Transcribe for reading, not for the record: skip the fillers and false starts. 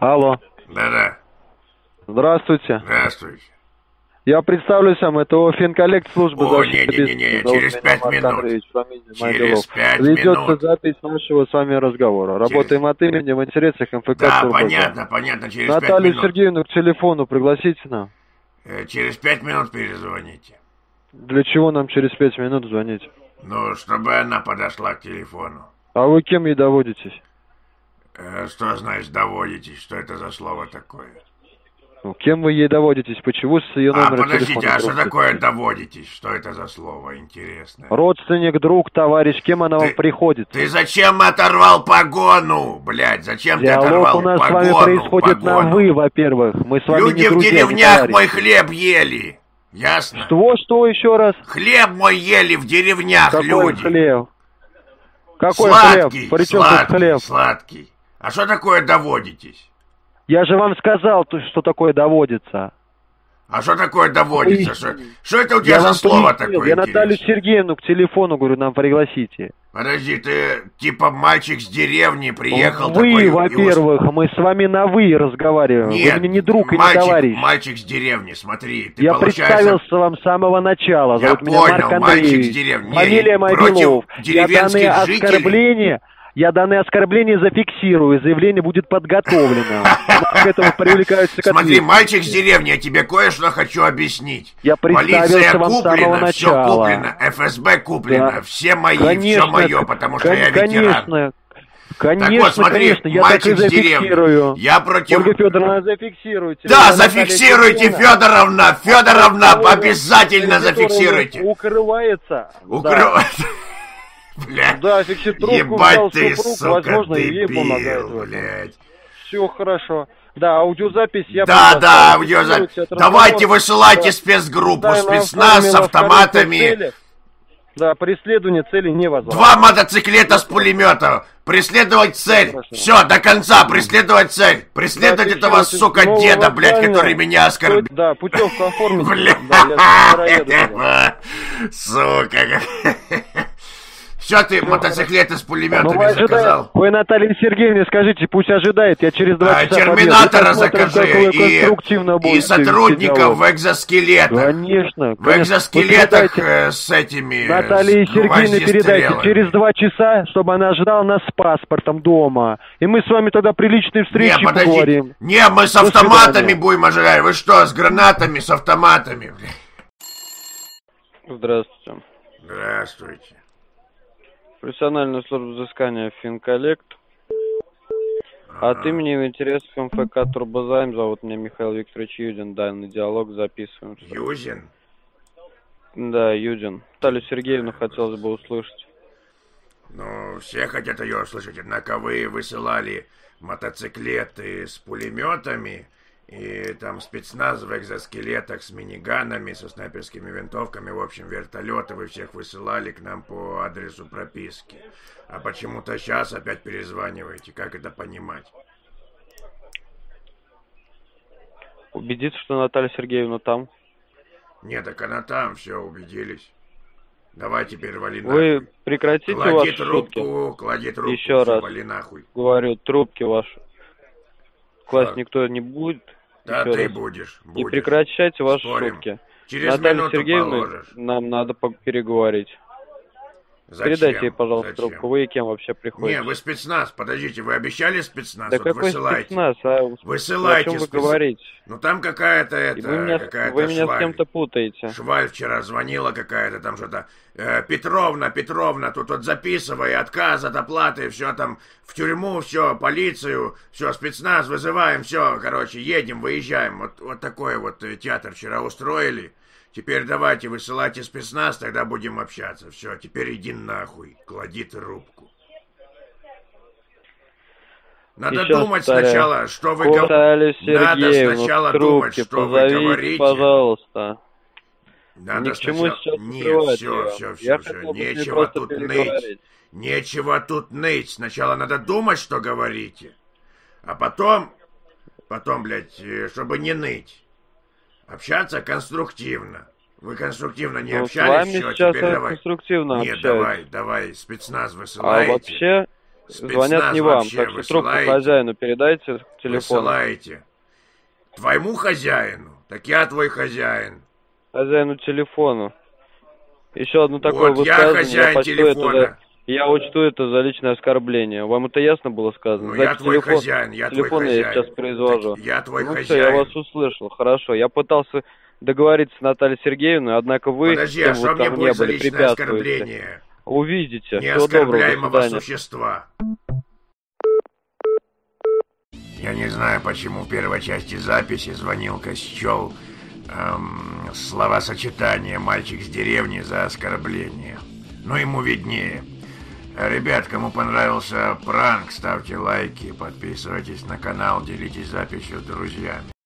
Алло. Да-да. Здравствуйте. Здравствуйте. Я представлюсь вам, это Финколлект службы О, защиты не-не-не, через 5 минут. Через 5 Ведется минут. запись нашего с вами разговора. Работаем от имени в интересах МФК Да, Турбоза. понятно, через 5 Наталью минут. Сергеевну к телефону пригласите нам. Через 5 минут перезвоните. Для чего нам через 5 минут звонить? Ну, чтобы она подошла к телефону. А вы кем ей доводитесь? Что значит доводитесь? Что это за слово такое? Ну, кем вы ей доводитесь? Почему с ее номера подождите, телефона? а что такое доводитесь? Что это за слово интересное? Родственник, друг, товарищ, кем она вам приходит? Ты зачем оторвал погону, блядь? Зачем ты оторвал Диалог у нас погону? с вами происходит на «вы», во-первых. Мы с вами Люди не друзья, в деревнях не товарищи. мой хлеб ели. Ясно? Что еще раз? Хлеб мой ели в деревнях. Какой люди. Хлеб? Какой Сладкий, хлеб? При чем тут хлеб? Сладкий. А что такое доводитесь? Я же вам сказал, что такое доводится. А что такое доводится? Что это у тебя Я за вам слово пояснил. такое? Я Наталью Сергеевну к телефону говорю, нам пригласите. Подожди, ты типа мальчик с деревни приехал Вы, такой... во-первых, мы с вами на «вы» разговариваем. Нет, вы мне не друг и не мальчик, товарищ. мальчик с деревни, смотри. Ты, я получается... представился вам с самого начала. Я Зовут меня понял, Марк мальчик Андреевич. с деревни. Фамилия моя Против Белов. деревенских жителей. Я данные оскорбления зафиксирую, заявление будет подготовлено. К этому привлекаются к Смотри, ответственности. мальчик с деревни, я тебе кое-что хочу объяснить. Я представился Полиция вам с самого куплена, все начала. куплено, ФСБ куплено, Да. все мои, Конечно, все мое, потому что я ветеран. Конечно, Так вот, смотри, конечно, я так и мальчик с зафиксирую. деревни. Я против... Ольга Федоровна, зафиксируйте. Да, зафиксируйте, Федоровна, обязательно зафиксируйте. Укрывается. Укрывается. Бля, Да, фиксирует трубку, ебать ты, супруг, сука, возможно, и ей дебил, помогает в этом. блядь. Все хорошо. Да, аудиозапись я Да, аудиозапись. Давайте высылайте спецгруппу, Да, спецназ с автоматами. Да, преследование цели невозможно. 2 мотоциклета с пулемета. Преследовать цель. Хорошо. Все, до конца, преследовать цель. Преследовать Да, этого, фиксируйте. сука, Нового деда, блядь, здания. который меня оскорбил. Да, путевку оформите. Бля, Да, я скоро еду туда. сука. Все, ты мотоциклеты с Ну, пулеметами вы заказал. Вы Наталье Сергеевне скажите, пусть ожидает, я через 2 часа Терминатора подъеду. Посмотрим, закажи как вы конструктивно и будете сотрудников диалог. в экзоскелетах. Конечно. В экзоскелетах Вы передайте с этими... Наталье с Сергеевне передайте гвоздистрелами. через 2 часа, чтобы она ждала нас с паспортом дома. И мы с вами тогда при личной встрече Не, подожди. поговорим. Не, мы с До автоматами свидания. будем ожидать. Вы что, с гранатами, с автоматами? Здравствуйте. Здравствуйте. Профессиональная служба взыскания Финколлект. От имени в интересах МФК Турбозайм зовут меня Михаил Викторович Юдин. Данный диалог записываем. Юзин? Да, Юдин. Наталью Сергеевну хотелось бы услышать. Ну, все хотят ее услышать. Однако вы высылали мотоциклеты с пулеметами и там спецназ в экзоскелетах с миниганами, со снайперскими винтовками, в общем, вертолеты вы всех высылали к нам по адресу прописки. А почему-то сейчас опять перезваниваете. Как это понимать? Убедиться, что Наталья Сергеевна там. Нет, так она там, все, убедились. Давай теперь вали Вы нахуй. прекратите Клади ваши трубку, шутки. клади трубку, Еще всё, раз. вали нахуй. Говорю, трубки ваши. Класть Так. никто не будет. Да Еще ты раз. будешь. И прекращайте ваши Спорим. шутки. Через Наталья минуту Сергеевна, положишь. нам надо переговорить. Зачем? Передайте ей, пожалуйста, Зачем? трубку. Вы и кем вообще приходите? Не, вы спецназ, подождите, вы обещали спецназ? Да Вот какой высылайте. спецназ? Высылайте о чем вы спецназ. говорите? Ну там какая-то И вы меня с шваль. кем-то путаете. Шваль вчера звонила какая-то там что-то. Петровна, тут вот записывай, отказ от оплаты, все там в тюрьму, все, полицию, все, спецназ вызываем, все, короче, едем, выезжаем. Вот такой вот театр вчера устроили. Теперь давайте высылайте спецназ, тогда будем общаться. Все, теперь иди нахуй, клади трубку. Надо Еще думать повторяю. сначала, что вы Наталью Надо Сергеевну сначала к думать, трубке что вы позовите, говорите. пожалуйста. Надо Ни к чему сначала... сейчас Нет, скрывать все, ее. все, Я все. хотел бы с ней Нечего просто тут ныть. переговорить. Нечего тут ныть. Сначала надо думать, что говорите. А потом, блядь, чтобы не ныть. Общаться конструктивно. Вы конструктивно не общались, с вами все, сейчас теперь я давай. конструктивно Нет, общаюсь. давай, спецназ А высылаете. вообще, Звонят не вам, так что трубку хозяину передайте телефон. Высылаете. Твоему хозяину? Так я твой хозяин. Хозяину телефону. Еще одно такое Вот я хозяин телефона. Я учту это за личное оскорбление. Вам это ясно было сказано? Ну, я твой хозяин, я твой хозяин. Телефон я сейчас произвожу. Так я твой хозяин. Все, я вас услышал, хорошо. Я пытался договориться с Натальей Сергеевной, однако вы, подожди, а что мне будет за личное оскорбление? Увидите. Всего доброго, Неоскорбляемого до свидания. существа. Я не знаю, почему в первой части записи звонилка счел словосочетание «мальчик с деревни» за оскорбление. Но ему виднее. Ребят, кому понравился пранк, ставьте лайки, подписывайтесь на канал, делитесь записью с друзьями.